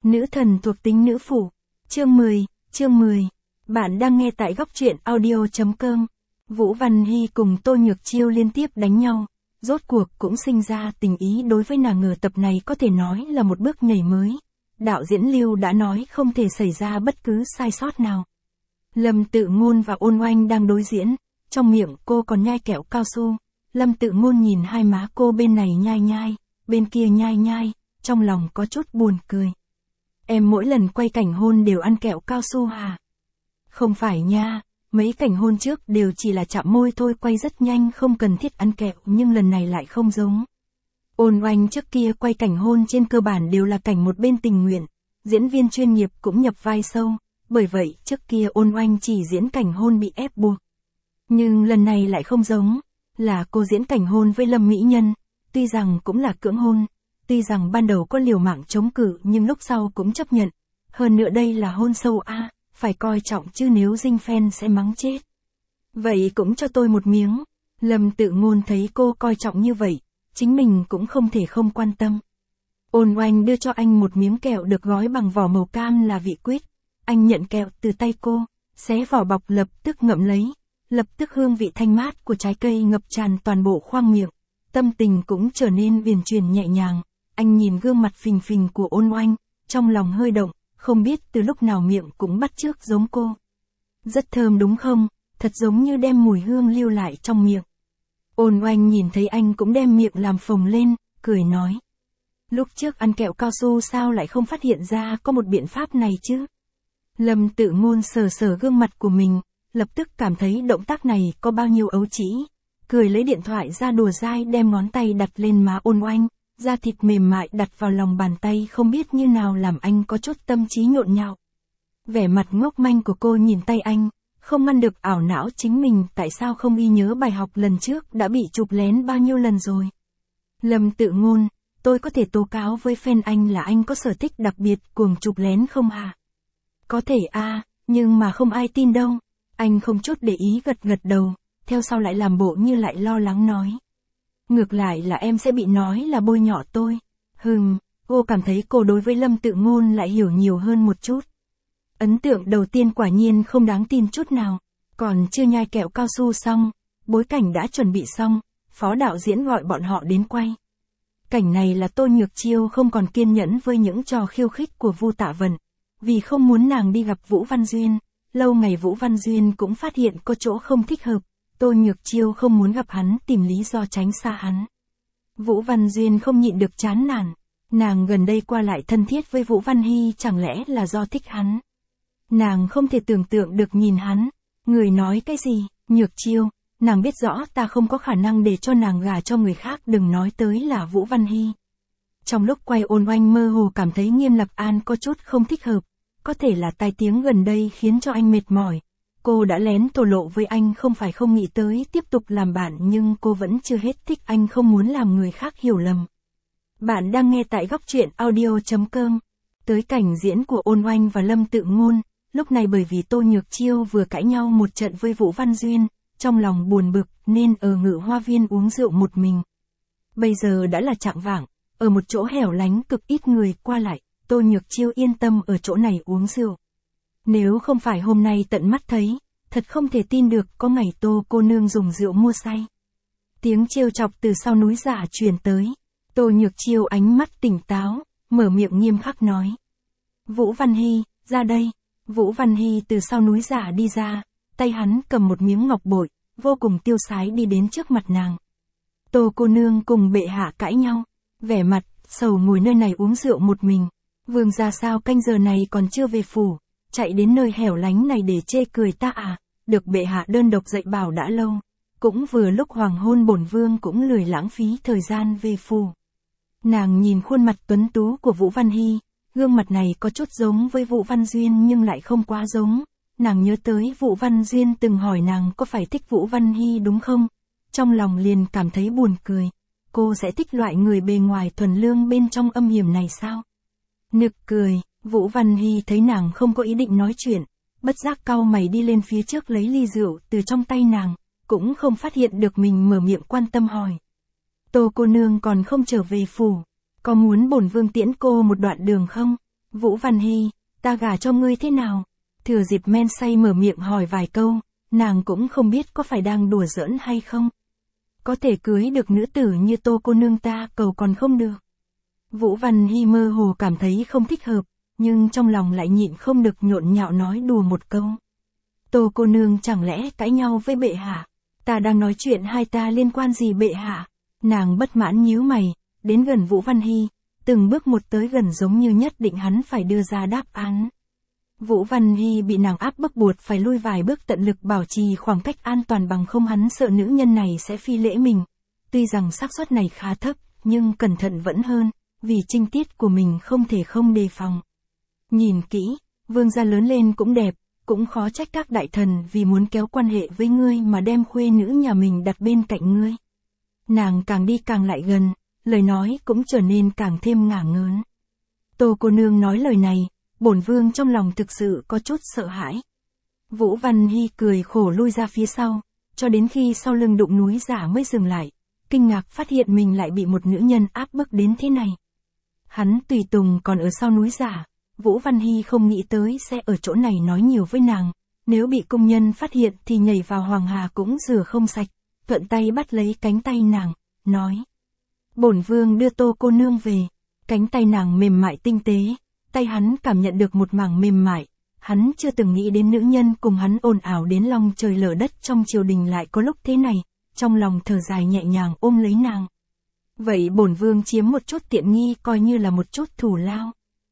Nữ thần thuộc tính nữ phủ. Chương 10. Bạn đang nghe tại góc truyện audio.com. Vũ Văn Hy cùng Tô Nhược Chiêu liên tiếp đánh nhau. Rốt cuộc cũng sinh ra tình ý đối với nàng, ở tập này có thể nói là một bước nhảy mới. Đạo diễn Lưu đã nói không thể xảy ra bất cứ sai sót nào. Lâm Tự Ngôn và Ôn Oanh đang đối diễn, trong miệng cô còn nhai kẹo cao su. Lâm Tự Ngôn nhìn hai má cô, bên này nhai nhai, bên kia nhai nhai, trong lòng có chút buồn cười. Em mỗi lần quay cảnh hôn đều ăn kẹo cao su hả? Không phải nha, mấy cảnh hôn trước đều chỉ là chạm môi thôi, quay rất nhanh, không cần thiết ăn kẹo, nhưng lần này lại không giống. Ôn Oanh trước kia quay cảnh hôn trên cơ bản đều là cảnh một bên tình nguyện, diễn viên chuyên nghiệp cũng nhập vai sâu, bởi vậy trước kia Ôn Oanh chỉ diễn cảnh hôn bị ép buộc. Nhưng lần này lại không giống, là cô diễn cảnh hôn với Lâm Mỹ Nhân, tuy rằng cũng là cưỡng hôn, tuy rằng ban đầu có liều mạng chống cự nhưng lúc sau cũng chấp nhận. Hơn nữa đây là hôn sâu a, phải coi trọng chứ nếu dinh fan sẽ mắng chết. Vậy cũng cho tôi một miếng. Lâm Tự Ngôn thấy cô coi trọng như vậy, chính mình cũng không thể không quan tâm. Ôn Oanh đưa cho anh một miếng kẹo được gói bằng vỏ màu cam là vị quýt. Anh nhận kẹo từ tay cô, xé vỏ bọc lập tức ngậm lấy. Lập tức hương vị thanh mát của trái cây ngập tràn toàn bộ khoang miệng. Tâm tình cũng trở nên uyển chuyển nhẹ nhàng. Anh nhìn gương mặt phình phình của Ôn Oanh, trong lòng hơi động, không biết từ lúc nào miệng cũng bắt chước giống cô. Rất thơm đúng không, thật giống như đem mùi hương lưu lại trong miệng. Ôn Oanh nhìn thấy anh cũng đem miệng làm phồng lên, cười nói. Lúc trước ăn kẹo cao su sao lại không phát hiện ra có một biện pháp này chứ? Lâm Tự Ngôn sờ sờ gương mặt của mình, lập tức cảm thấy động tác này có bao nhiêu ấu trĩ. Cười lấy điện thoại ra đùa dai, đem ngón tay đặt lên má Ôn Oanh. Da thịt mềm mại đặt vào lòng bàn tay không biết như nào làm anh có chút tâm trí nhộn nhạo. Vẻ mặt ngốc manh của cô nhìn tay anh, không ngăn được ảo não chính mình tại sao không ghi nhớ bài học lần trước đã bị chụp lén bao nhiêu lần rồi. Lâm Tự Ngôn, tôi có thể tố cáo với fan anh là anh có sở thích đặc biệt cuồng chụp lén không hả? Có thể a, nhưng mà không ai tin đâu. Anh không chút để ý gật gật đầu, theo sau lại làm bộ như lại lo lắng nói. Ngược lại là em sẽ bị nói là bôi nhọ tôi. Cô cảm thấy cô đối với Lâm Tự Ngôn lại hiểu nhiều hơn một chút. Ấn tượng đầu tiên quả nhiên không đáng tin chút nào. Còn chưa nhai kẹo cao su xong, bối cảnh đã chuẩn bị xong, phó đạo diễn gọi bọn họ đến quay. Cảnh này là Tô Nhược Chiêu không còn kiên nhẫn với những trò khiêu khích của Vu Tạ Vân. Vì không muốn nàng đi gặp Vũ Văn Duyên, lâu ngày Vũ Văn Duyên cũng phát hiện có chỗ không thích hợp. Tô Nhược Chiêu không muốn gặp hắn, tìm lý do tránh xa hắn. Vũ Văn Duyên không nhịn được chán nản. Nàng gần đây qua lại thân thiết với Vũ Văn Hy chẳng lẽ là do thích hắn. Nàng không thể tưởng tượng được nhìn hắn. Người nói cái gì, Nhược Chiêu, nàng biết rõ ta không có khả năng để cho nàng gả cho người khác, đừng nói tới là Vũ Văn Hy. Trong lúc quay Ôn Oanh mơ hồ cảm thấy Nghiêm Lạc An có chút không thích hợp. Có thể là tai tiếng gần đây khiến cho anh mệt mỏi. Cô đã lén thổ lộ với anh không phải không nghĩ tới tiếp tục làm bạn, nhưng cô vẫn chưa hết thích anh, không muốn làm người khác hiểu lầm. Bạn đang nghe tại góc truyện audio.com. Tới cảnh diễn của Ôn Oanh và Lâm Tự Ngôn, lúc này bởi vì Tô Nhược Chiêu vừa cãi nhau một trận với Vũ Văn Duyên, trong lòng buồn bực nên ở Ngự Hoa Viên uống rượu một mình. Bây giờ đã là chạng vạng, ở một chỗ hẻo lánh cực ít người qua lại, Tô Nhược Chiêu yên tâm ở chỗ này uống rượu. Nếu không phải hôm nay tận mắt thấy, thật không thể tin được có ngày Tô cô nương dùng rượu mua say. Tiếng trêu chọc từ sau núi giả truyền tới. Tô Nhược Chiêu ánh mắt tỉnh táo, mở miệng nghiêm khắc nói. Vũ Văn Hy, ra đây. Vũ Văn Hy từ sau núi giả đi ra, tay hắn cầm một miếng ngọc bội, vô cùng tiêu sái đi đến trước mặt nàng. Tô cô nương cùng bệ hạ cãi nhau, vẻ mặt sầu ngồi nơi này uống rượu một mình. Vương gia sao canh giờ này còn chưa về phủ? Chạy đến nơi hẻo lánh này để chê cười ta à, được bệ hạ đơn độc dạy bảo đã lâu. Cũng vừa lúc hoàng hôn, bổn vương cũng lười lãng phí thời gian về phủ. Nàng nhìn khuôn mặt tuấn tú của Vũ Văn Hy, gương mặt này có chút giống với Vũ Văn Duyên nhưng lại không quá giống. Nàng nhớ tới Vũ Văn Duyên từng hỏi nàng có phải thích Vũ Văn Hy đúng không? Trong lòng liền cảm thấy buồn cười. Cô sẽ thích loại người bề ngoài thuần lương bên trong âm hiểm này sao? Nực cười. Vũ Văn Hy thấy nàng không có ý định nói chuyện, bất giác cau mày đi lên phía trước lấy ly rượu từ trong tay nàng, cũng không phát hiện được mình mở miệng quan tâm hỏi. Tô cô nương còn không trở về phủ, có muốn bổn vương tiễn cô một đoạn đường không? Vũ Văn Hy, ta gả cho ngươi thế nào? Thừa dịp men say mở miệng hỏi vài câu, nàng cũng không biết có phải đang đùa giỡn hay không. Có thể cưới được nữ tử như Tô cô nương ta cầu còn không được. Vũ Văn Hy mơ hồ cảm thấy không thích hợp, nhưng trong lòng lại nhịn không được nhộn nhạo nói đùa một câu. Tô cô nương chẳng lẽ cãi nhau với bệ hạ? Ta đang nói chuyện hai ta liên quan gì bệ hạ? Nàng bất mãn nhíu mày, đến gần Vũ Văn Hy, từng bước một tới gần giống như nhất định hắn phải đưa ra đáp án. Vũ Văn Hy bị nàng áp bức buộc phải lui vài bước tận lực bảo trì khoảng cách an toàn bằng không hắn sợ nữ nhân này sẽ phi lễ mình. Tuy rằng xác suất này khá thấp, nhưng cẩn thận vẫn hơn, vì trinh tiết của mình không thể không đề phòng. Nhìn kỹ, vương gia lớn lên cũng đẹp, cũng khó trách các đại thần vì muốn kéo quan hệ với ngươi mà đem khuê nữ nhà mình đặt bên cạnh ngươi. Nàng càng đi càng lại gần, lời nói cũng trở nên càng thêm ngả ngớn. Tô cô nương nói lời này, bổn vương trong lòng thực sự có chút sợ hãi. Vũ Văn Hy cười khổ lui ra phía sau, cho đến khi sau lưng đụng núi giả mới dừng lại, kinh ngạc phát hiện mình lại bị một nữ nhân áp bức đến thế này. Hắn tùy tùng còn ở sau núi giả, Vũ Văn Hy không nghĩ tới sẽ ở chỗ này nói nhiều với nàng, nếu bị công nhân phát hiện thì nhảy vào hoàng hà cũng rửa không sạch, thuận tay bắt lấy cánh tay nàng, nói. Bổn vương đưa Tô cô nương về, cánh tay nàng mềm mại tinh tế, tay hắn cảm nhận được một mảng mềm mại, hắn chưa từng nghĩ đến nữ nhân cùng hắn ồn ào đến lòng trời lở đất trong triều đình lại có lúc thế này, trong lòng thở dài nhẹ nhàng ôm lấy nàng. Vậy bổn vương chiếm một chút tiện nghi coi như là một chút thù lao.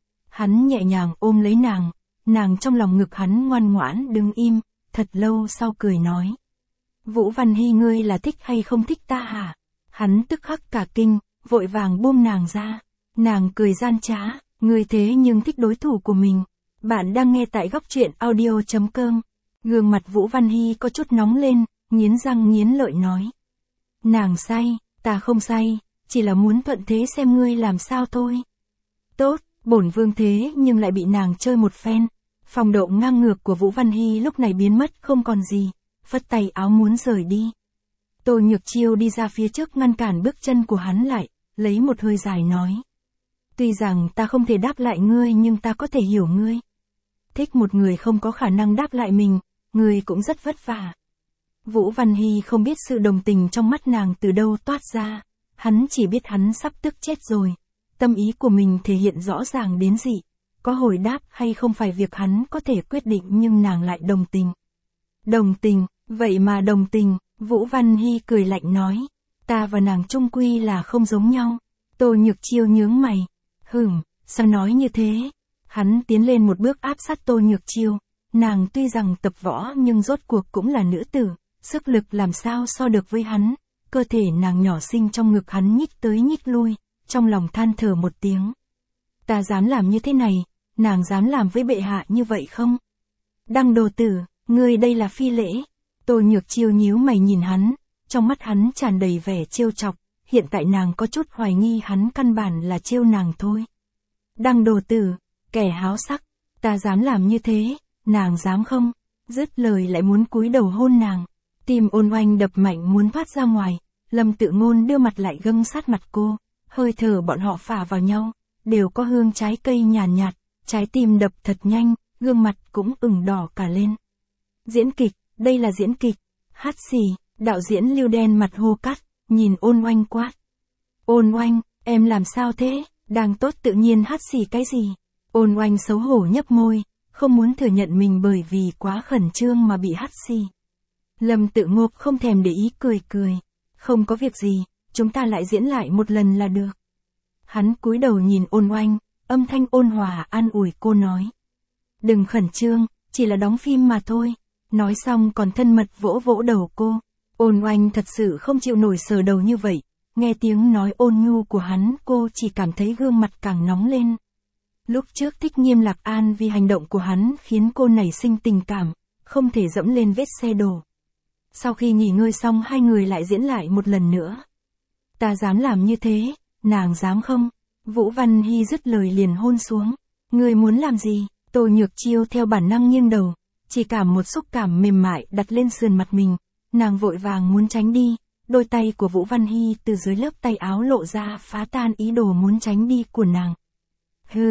Hắn nhẹ nhàng ôm lấy nàng trong lòng ngực hắn ngoan ngoãn đứng im, thật lâu sau cười nói. Vũ Văn Hy ngươi là thích hay không thích ta hả? Hắn tức khắc cả kinh, vội vàng buông nàng ra. Nàng cười gian trá, ngươi thế nhưng thích đối thủ của mình. Bạn đang nghe tại góc truyện audio.com. Gương mặt Vũ Văn Hy có chút nóng lên, nghiến răng nghiến lợi nói. Nàng say, ta không say, chỉ là muốn thuận thế xem ngươi làm sao thôi. Tốt, bổn vương thế nhưng lại bị nàng chơi một phen. Phong độ ngang ngược của Vũ Văn Hy lúc này biến mất không còn gì, phất tay áo muốn rời đi. Tô Nhược Chiêu đi ra phía trước ngăn cản bước chân của hắn lại, lấy một hơi dài nói. Tuy rằng ta không thể đáp lại ngươi nhưng ta có thể hiểu ngươi. Thích một người không có khả năng đáp lại mình, ngươi cũng rất vất vả. Vũ Văn Hy không biết sự đồng tình trong mắt nàng từ đâu toát ra, hắn chỉ biết hắn sắp tức chết rồi. Tâm ý của mình thể hiện rõ ràng đến dị, có hồi đáp hay không phải việc hắn có thể quyết định nhưng nàng lại đồng tình. Đồng tình, vậy mà đồng tình, Vũ Văn Hy cười lạnh nói, ta và nàng chung quy là không giống nhau. Tô Nhược Chiêu nhướng mày, sao nói như thế? Hắn tiến lên một bước áp sát Tô Nhược Chiêu, nàng tuy rằng tập võ nhưng rốt cuộc cũng là nữ tử, sức lực làm sao so được với hắn, cơ thể nàng nhỏ xinh trong ngực hắn nhích tới nhích lui, trong lòng than thở một tiếng. Ta dám làm như thế này, nàng dám làm với bệ hạ như vậy không? Đăng đồ tử, ngươi đây là phi lễ. Tô Nhược Chiêu nhíu mày nhìn hắn, trong mắt hắn tràn đầy vẻ trêu chọc, hiện tại nàng có chút hoài nghi hắn căn bản là trêu nàng thôi. Đăng đồ tử, kẻ háo sắc, ta dám làm như thế, nàng dám không? Dứt lời lại muốn cúi đầu hôn nàng, tim Ôn Oanh đập mạnh muốn thoát ra ngoài, Lâm Tự Ngôn đưa mặt lại gâng sát mặt cô, hơi thở bọn họ phả vào nhau, đều có hương trái cây nhàn nhạt, trái tim đập thật nhanh, gương mặt cũng ửng đỏ cả lên. Diễn kịch, đây là diễn kịch. Hát xì, đạo diễn Lưu Đen mặt hô cắt, nhìn Ôn Oanh quát. Ôn Oanh, em làm sao thế? Đang tốt tự nhiên hát xì cái gì? Ôn Oanh xấu hổ nhấp môi, không muốn thừa nhận mình bởi vì quá khẩn trương mà bị hát xì. Lâm Tự Ngôn không thèm để ý cười. Không có việc gì, chúng ta lại diễn lại một lần là được. Hắn cúi đầu nhìn Ôn Oanh, âm thanh ôn hòa an ủi cô nói. Đừng khẩn trương, chỉ là đóng phim mà thôi. Nói xong còn thân mật vỗ vỗ đầu cô. Ôn Oanh thật sự không chịu nổi sờ đầu như vậy. Nghe tiếng nói ôn nhu của hắn cô chỉ cảm thấy gương mặt càng nóng lên. Lúc trước Thích Nghiêm Lạc An vì hành động của hắn khiến cô nảy sinh tình cảm, không thể dẫm lên vết xe đổ. Sau khi nghỉ ngơi xong hai người lại diễn lại một lần nữa. Ta dám làm như thế, nàng dám không? Vũ Văn Hy dứt lời liền hôn xuống. Ngươi muốn làm gì? Tô Nhược Chiêu theo bản năng nghiêng đầu, chỉ cảm một xúc cảm mềm mại đặt lên sườn mặt mình, nàng vội vàng muốn tránh đi, đôi tay của Vũ Văn Hy từ dưới lớp tay áo lộ ra phá tan ý đồ muốn tránh đi của nàng.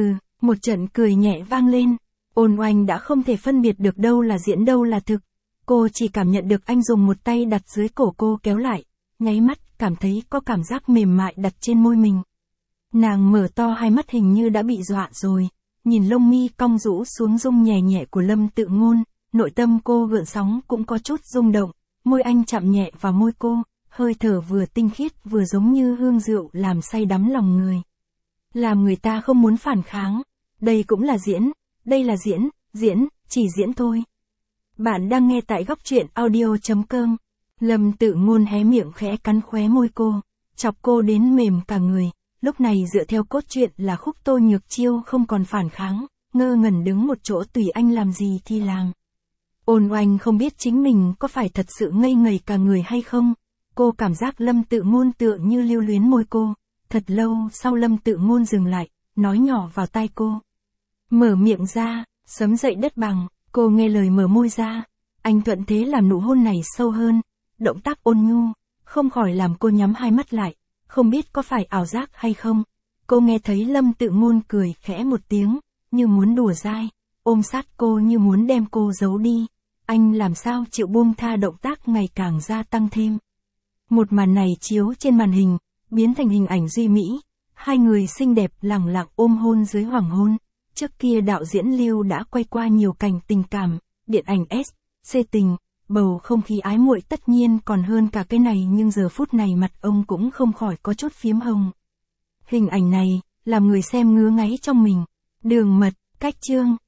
Một trận cười nhẹ vang lên. Ôn Oanh đã không thể phân biệt được đâu là diễn đâu là thực. Cô chỉ cảm nhận được anh dùng một tay đặt dưới cổ cô kéo lại, nháy mắt cảm thấy có cảm giác mềm mại đặt trên môi mình. Nàng mở to hai mắt hình như đã bị dọa rồi, nhìn lông mi cong rũ xuống rung nhẹ nhẹ của Lâm Tự Ngôn, nội tâm cô gợn sóng cũng có chút rung động, môi anh chạm nhẹ vào môi cô, hơi thở vừa tinh khiết vừa giống như hương rượu làm say đắm lòng người. Làm người ta không muốn phản kháng, đây cũng là diễn, đây là diễn, chỉ diễn thôi. Bạn đang nghe tại góc truyện audio.com. Lâm Tự Ngôn hé miệng khẽ cắn khóe môi cô, chọc cô đến mềm cả người. Lúc này dựa theo cốt truyện là khúc Tô Nhược Chiêu không còn phản kháng, ngơ ngẩn đứng một chỗ tùy anh làm gì thì làm. Ôn Oanh không biết chính mình có phải thật sự ngây ngây cả người hay không. Cô cảm giác Lâm Tự Ngôn tựa như lưu luyến môi cô. Thật lâu sau Lâm Tự Ngôn dừng lại, nói nhỏ vào tai cô. Mở miệng ra, sấm dậy đất bằng, cô nghe lời mở môi ra. Anh thuận thế làm nụ hôn này sâu hơn, động tác ôn nhu, không khỏi làm cô nhắm hai mắt lại. Không biết có phải ảo giác hay không. Cô nghe thấy Lâm Tự Ngôn cười khẽ một tiếng, như muốn đùa dai, ôm sát cô như muốn đem cô giấu đi. Anh làm sao chịu buông tha, động tác ngày càng gia tăng thêm. Một màn này chiếu trên màn hình, biến thành hình ảnh duy mỹ. Hai người xinh đẹp lẳng lặng ôm hôn dưới hoàng hôn. Trước kia đạo diễn Lưu đã quay qua nhiều cảnh tình cảm, điện ảnh S, C tình, bầu không khí ái muội tất nhiên còn hơn cả cái này, nhưng giờ phút này mặt ông cũng không khỏi có chút phiếm hồng. Hình ảnh này, làm người xem ngứa ngáy trong mình. Đường mật, cách chương.